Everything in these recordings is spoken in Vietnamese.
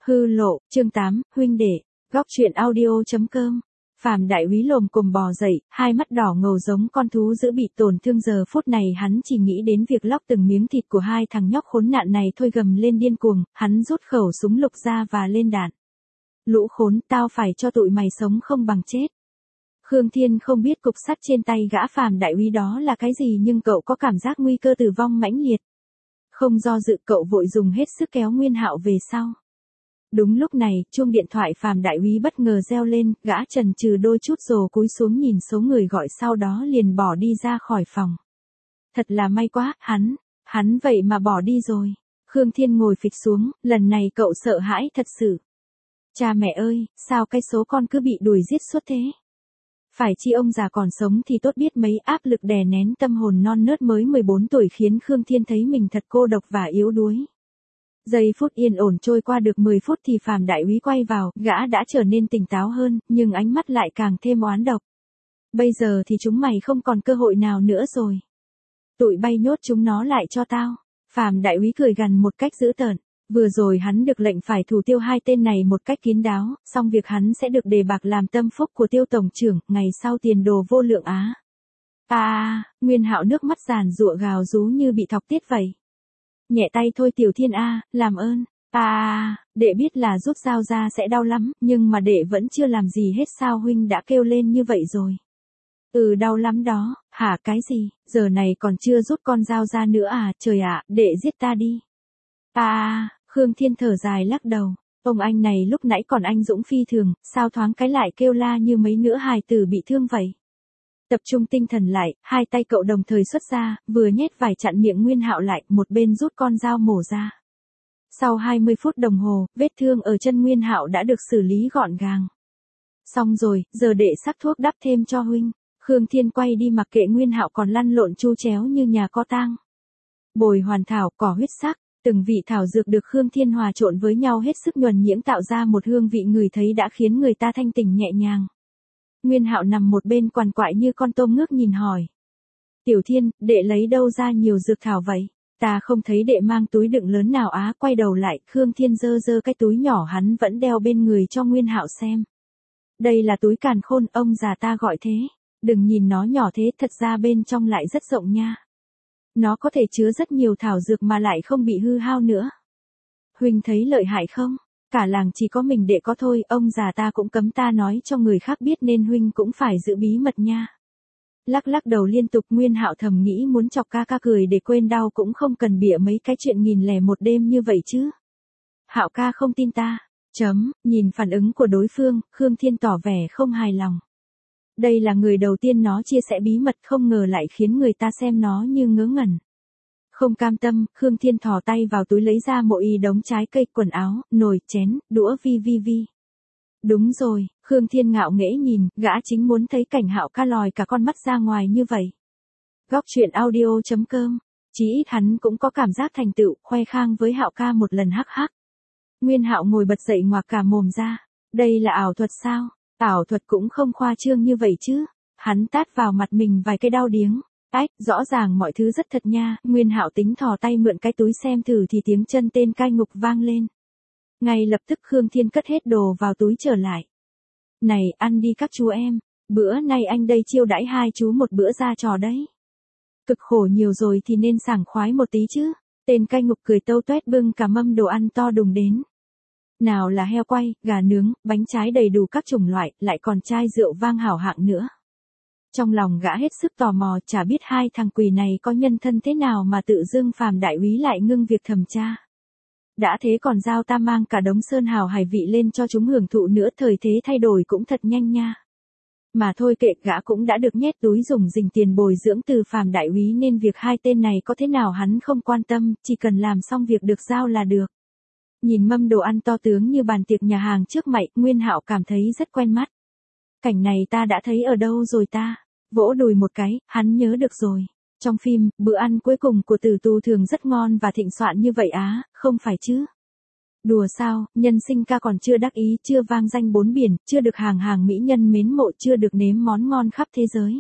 Hư lộ, chương 8, huynh đệ, góc truyện audio.com. Phàm đại úy lồm cồm bò dậy, hai mắt đỏ ngầu giống con thú dữ bị tổn thương, giờ phút này hắn chỉ nghĩ đến việc lóc từng miếng thịt của hai thằng nhóc khốn nạn này thôi, gầm lên điên cuồng, hắn rút khẩu súng lục ra và lên đạn. Lũ khốn, tao phải cho tụi mày sống không bằng chết. Khương Thiên không biết cục sắt trên tay gã phàm đại úy đó là cái gì, nhưng cậu có cảm giác nguy cơ tử vong mãnh liệt. Không do dự, cậu vội dùng hết sức kéo Nguyên Hạo về sau. Đúng lúc này, chuông điện thoại phàm đại úy bất ngờ reo lên, gã chần chừ đôi chút rồi cúi xuống nhìn số người gọi, sau đó liền bỏ đi ra khỏi phòng. Thật là may quá, hắn vậy mà bỏ đi rồi. Khương Thiên ngồi phịch xuống, lần này cậu sợ hãi thật sự. Cha mẹ ơi, sao cái số con cứ bị đuổi giết suốt thế? Phải chi ông già còn sống thì tốt biết mấy, áp lực đè nén tâm hồn non nớt mới 14 tuổi khiến Khương Thiên thấy mình thật cô độc và yếu đuối. Giây phút yên ổn trôi qua được 10 phút thì phàm đại úy quay vào, gã đã trở nên tỉnh táo hơn, nhưng ánh mắt lại càng thêm oán độc. Bây giờ thì chúng mày không còn cơ hội nào nữa rồi. Tụi bay nhốt chúng nó lại cho tao. Phàm đại úy cười gằn một cách dữ tợn. Vừa rồi hắn được lệnh phải thủ tiêu hai tên này một cách kín đáo, xong việc hắn sẽ được đề bạc làm tâm phúc của Tiêu tổng trưởng, ngày sau tiền đồ vô lượng á. Nguyên Hạo nước mắt giàn giụa gào rú như bị thọc tiết vậy. Nhẹ tay thôi Tiểu Thiên a, làm ơn. Đệ biết là rút dao ra sẽ đau lắm, nhưng mà đệ vẫn chưa làm gì hết, sao huynh đã kêu lên như vậy rồi? Đau lắm đó. Hả, cái gì? Giờ này còn chưa rút con dao ra nữa à? Trời ạ, đệ giết ta đi. Khương Thiên thở dài lắc đầu. Ông anh này lúc nãy còn anh dũng phi thường, sao thoáng cái lại kêu la như mấy nữ hài tử bị thương vậy? Tập trung tinh thần lại, hai tay cậu đồng thời xuất ra, vừa nhét vải chặn miệng Nguyên Hạo lại, một bên rút con dao mổ ra. Sau 20 phút đồng hồ, vết thương ở chân Nguyên Hạo đã được xử lý gọn gàng. Xong rồi, giờ đệ sắc thuốc đắp thêm cho huynh. Khương Thiên quay đi mặc kệ Nguyên Hạo còn lăn lộn chu chéo như nhà có tang. Bồi hoàn thảo, cỏ huyết sắc, từng vị thảo dược được Khương Thiên hòa trộn với nhau hết sức nhuần nhuyễn tạo ra một hương vị người thấy đã khiến người ta thanh tỉnh nhẹ nhàng. Nguyên Hạo nằm một bên quằn quại như con tôm ngước nhìn hỏi. Tiểu Thiên, đệ lấy đâu ra nhiều dược thảo vậy? Ta không thấy đệ mang túi đựng lớn nào á. Quay đầu lại, Khương Thiên giơ cái túi nhỏ hắn vẫn đeo bên người cho Nguyên Hạo xem. Đây là túi càn khôn, ông già ta gọi thế. Đừng nhìn nó nhỏ thế, thật ra bên trong lại rất rộng nha. Nó có thể chứa rất nhiều thảo dược mà lại không bị hư hao nữa. Huynh thấy lợi hại không? Cả làng chỉ có mình đệ có thôi, ông già ta cũng cấm ta nói cho người khác biết nên huynh cũng phải giữ bí mật nha. Lắc đầu liên tục, Nguyên Hạo thầm nghĩ muốn chọc ca cười để quên đau cũng không cần bịa mấy cái chuyện 1001 đêm như vậy chứ. Hạo ca không tin ta. Nhìn phản ứng của đối phương, Khương Thiên tỏ vẻ không hài lòng. Đây là người đầu tiên nó chia sẻ bí mật, không ngờ lại khiến người ta xem nó như ngớ ngẩn. Không cam tâm, Khương Thiên thò tay vào túi lấy ra một đống trái cây, quần áo, nồi, chén, đũa vi. Đúng rồi, Khương Thiên ngạo nghễ nhìn, gã chính muốn thấy cảnh Hạo ca lòi cả con mắt ra ngoài như vậy. Góc truyện audio.com, chí ít hắn cũng có cảm giác thành tựu, khoe khang với Hạo ca một lần hắc. Nguyên Hạo ngồi bật dậy ngoạc cả mồm ra. Đây là ảo thuật sao? Ảo thuật cũng không khoa trương như vậy chứ. Hắn tát vào mặt mình vài cái đau điếng. Rõ ràng mọi thứ rất thật nha. Nguyên Hạo tính thò tay mượn cái túi xem thử thì tiếng chân tên cai ngục vang lên. Ngay lập tức Khương Thiên cất hết đồ vào túi trở lại. Này, ăn đi các chú em. Bữa nay anh đây chiêu đãi hai chú một bữa ra trò đấy. Cực khổ nhiều rồi thì nên sảng khoái một tí chứ. Tên cai ngục cười tâu tuét bưng cả mâm đồ ăn to đùng đến. Nào là heo quay, gà nướng, bánh trái đầy đủ các chủng loại, lại còn chai rượu vang hảo hạng nữa. Trong lòng gã hết sức tò mò, chả biết hai thằng quỷ này có nhân thân thế nào mà tự dưng phàm đại úy lại ngưng việc thẩm tra. Đã thế còn giao ta mang cả đống sơn hào hải vị lên cho chúng hưởng thụ nữa, thời thế thay đổi cũng thật nhanh nha. Mà thôi kệ, gã cũng đã được nhét túi dùng dình tiền bồi dưỡng từ phàm đại úy nên việc hai tên này có thế nào hắn không quan tâm, chỉ cần làm xong việc được giao là được. Nhìn mâm đồ ăn to tướng như bàn tiệc nhà hàng trước mặt, Nguyên Hạo cảm thấy rất quen mắt. Cảnh này ta đã thấy ở đâu rồi ta? Vỗ đùi một cái, hắn nhớ được rồi. Trong phim, bữa ăn cuối cùng của Tử Tù thường rất ngon và thịnh soạn như vậy á, không phải chứ? Đùa sao, nhân sinh ca còn chưa đắc ý, chưa vang danh bốn biển, chưa được hàng mỹ nhân mến mộ, chưa được nếm món ngon khắp thế giới.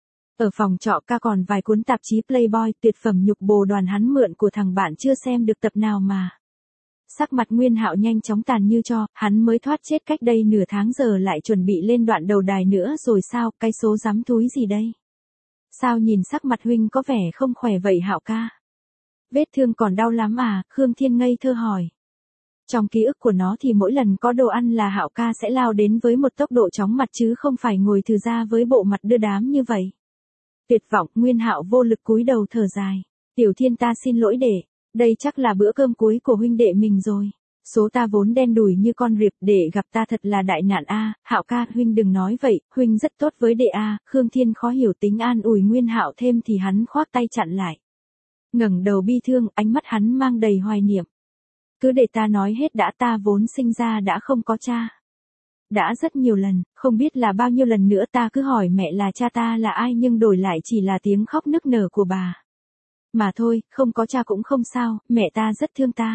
Ở phòng trọ ca còn vài cuốn tạp chí Playboy tuyệt phẩm nhục bồ đoàn hắn mượn của thằng bạn chưa xem được tập nào mà. Sắc mặt Nguyên Hạo nhanh chóng tàn như tro, hắn mới thoát chết cách đây nửa tháng giờ lại chuẩn bị lên đoạn đầu đài nữa rồi sao, cái số dám túi gì đây? Sao nhìn sắc mặt huynh có vẻ không khỏe vậy Hạo ca? Vết thương còn đau lắm à? Khương Thiên ngây thơ hỏi. Trong ký ức của nó thì mỗi lần có đồ ăn là Hạo ca sẽ lao đến với một tốc độ chóng mặt chứ không phải ngồi thừ ra với bộ mặt đưa đám như vậy. Tuyệt vọng, Nguyên Hạo vô lực cúi đầu thở dài. Tiểu Thiên ta xin lỗi đệ, đây chắc là bữa cơm cuối của huynh đệ mình rồi. Số ta vốn đen đủi như con riệp, đệ gặp ta thật là đại nạn a. Hạo ca, huynh đừng nói vậy, huynh rất tốt với đệ a. Khương Thiên khó hiểu tính an ủi Nguyên Hạo thêm thì hắn khoác tay chặn lại. Ngẩng đầu bi thương, ánh mắt hắn mang đầy hoài niệm. Cứ để ta nói hết đã, ta vốn sinh ra đã không có cha. Đã rất nhiều lần, không biết là bao nhiêu lần nữa ta cứ hỏi mẹ là cha ta là ai nhưng đổi lại chỉ là tiếng khóc nức nở của bà. Mà thôi, không có cha cũng không sao, mẹ ta rất thương ta.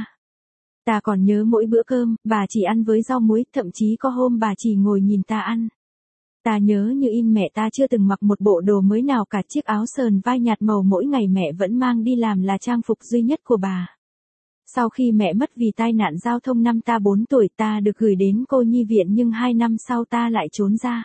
Ta còn nhớ mỗi bữa cơm, bà chỉ ăn với rau muối, thậm chí có hôm bà chỉ ngồi nhìn ta ăn. Ta nhớ như in mẹ ta chưa từng mặc một bộ đồ mới nào cả, chiếc áo sờn vai nhạt màu mỗi ngày mẹ vẫn mang đi làm là trang phục duy nhất của bà. Sau khi mẹ mất vì tai nạn giao thông năm ta 4 tuổi ta được gửi đến cô nhi viện nhưng 2 năm sau ta lại trốn ra.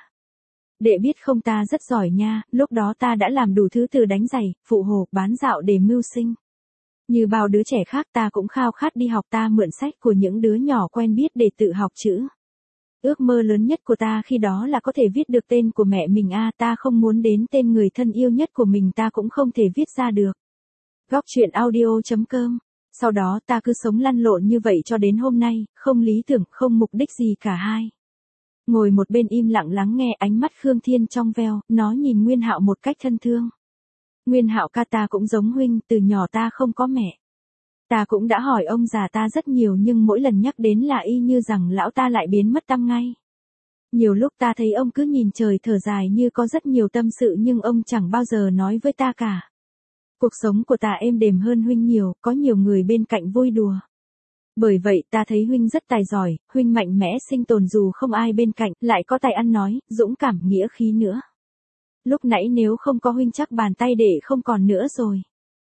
Đệ biết không, ta rất giỏi nha, lúc đó ta đã làm đủ thứ từ đánh giày, phụ hồ, bán dạo để mưu sinh. Như bao đứa trẻ khác ta cũng khao khát đi học, ta mượn sách của những đứa nhỏ quen biết để tự học chữ. Ước mơ lớn nhất của ta khi đó là có thể viết được tên của mẹ mình ta không muốn đến tên người thân yêu nhất của mình ta cũng không thể viết ra được. Góc truyện audio.com. Sau đó ta cứ sống lăn lộn như vậy cho đến hôm nay, không lý tưởng, không mục đích gì cả hai. Ngồi một bên im lặng lắng nghe, ánh mắt Khương Thiên trong veo, nó nhìn Nguyên Hạo một cách thân thương. Nguyên Hạo ca, ta cũng giống huynh, từ nhỏ ta không có mẹ. Ta cũng đã hỏi ông già ta rất nhiều nhưng mỗi lần nhắc đến là y như rằng lão ta lại biến mất tăm ngay. Nhiều lúc ta thấy ông cứ nhìn trời thở dài như có rất nhiều tâm sự nhưng ông chẳng bao giờ nói với ta cả. Cuộc sống của ta êm đềm hơn huynh nhiều, có nhiều người bên cạnh vui đùa. Bởi vậy ta thấy huynh rất tài giỏi, huynh mạnh mẽ sinh tồn dù không ai bên cạnh, lại có tài ăn nói, dũng cảm, nghĩa khí nữa. Lúc nãy nếu không có huynh chắc bàn tay đệ không còn nữa rồi.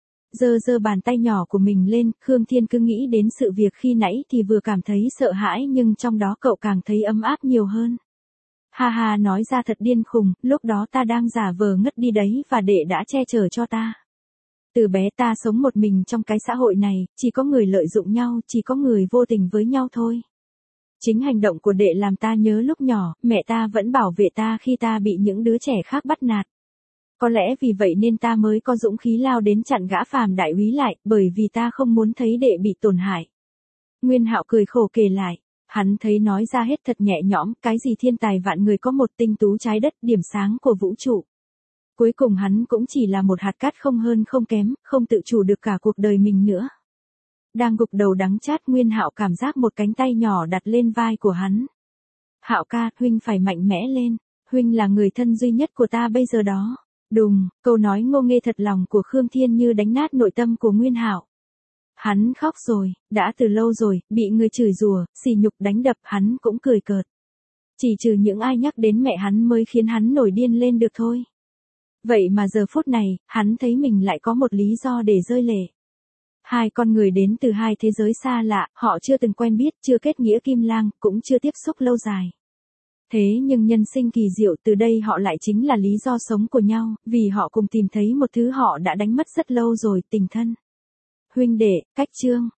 Giơ bàn tay nhỏ của mình lên, Khương Thiên cứ nghĩ đến sự việc khi nãy thì vừa cảm thấy sợ hãi nhưng trong đó cậu càng thấy ấm áp nhiều hơn. Ha ha, nói ra thật điên khùng, lúc đó ta đang giả vờ ngất đi đấy và đệ đã che chở cho ta. Từ bé ta sống một mình trong cái xã hội này, chỉ có người lợi dụng nhau, chỉ có người vô tình với nhau thôi. Chính hành động của đệ làm ta nhớ lúc nhỏ, mẹ ta vẫn bảo vệ ta khi ta bị những đứa trẻ khác bắt nạt. Có lẽ vì vậy nên ta mới có dũng khí lao đến chặn gã phàm đại úy lại, bởi vì ta không muốn thấy đệ bị tổn hại. Nguyên Hạo cười khổ kể lại, hắn thấy nói ra hết thật nhẹ nhõm, cái gì thiên tài vạn người có một tinh tú trái đất, điểm sáng của vũ trụ. Cuối cùng hắn cũng chỉ là một hạt cát không hơn không kém, không tự chủ được cả cuộc đời mình nữa. Đang gục đầu đắng chát, Nguyên Hạo cảm giác một cánh tay nhỏ đặt lên vai của hắn. Hạo ca, huynh phải mạnh mẽ lên, huynh là người thân duy nhất của ta bây giờ đó. Đùng, câu nói ngô nghê thật lòng của Khương Thiên như đánh nát nội tâm của Nguyên Hạo. Hắn khóc rồi, đã từ lâu rồi, bị người chửi rủa, sỉ nhục đánh đập hắn cũng cười cợt. Chỉ trừ những ai nhắc đến mẹ hắn mới khiến hắn nổi điên lên được thôi. Vậy mà giờ phút này, hắn thấy mình lại có một lý do để rơi lệ. Hai con người đến từ hai thế giới xa lạ, họ chưa từng quen biết, chưa kết nghĩa kim lang, cũng chưa tiếp xúc lâu dài. Thế nhưng nhân sinh kỳ diệu, từ đây họ lại chính là lý do sống của nhau, vì họ cùng tìm thấy một thứ họ đã đánh mất rất lâu rồi, tình thân. Huynh đệ, cách chương.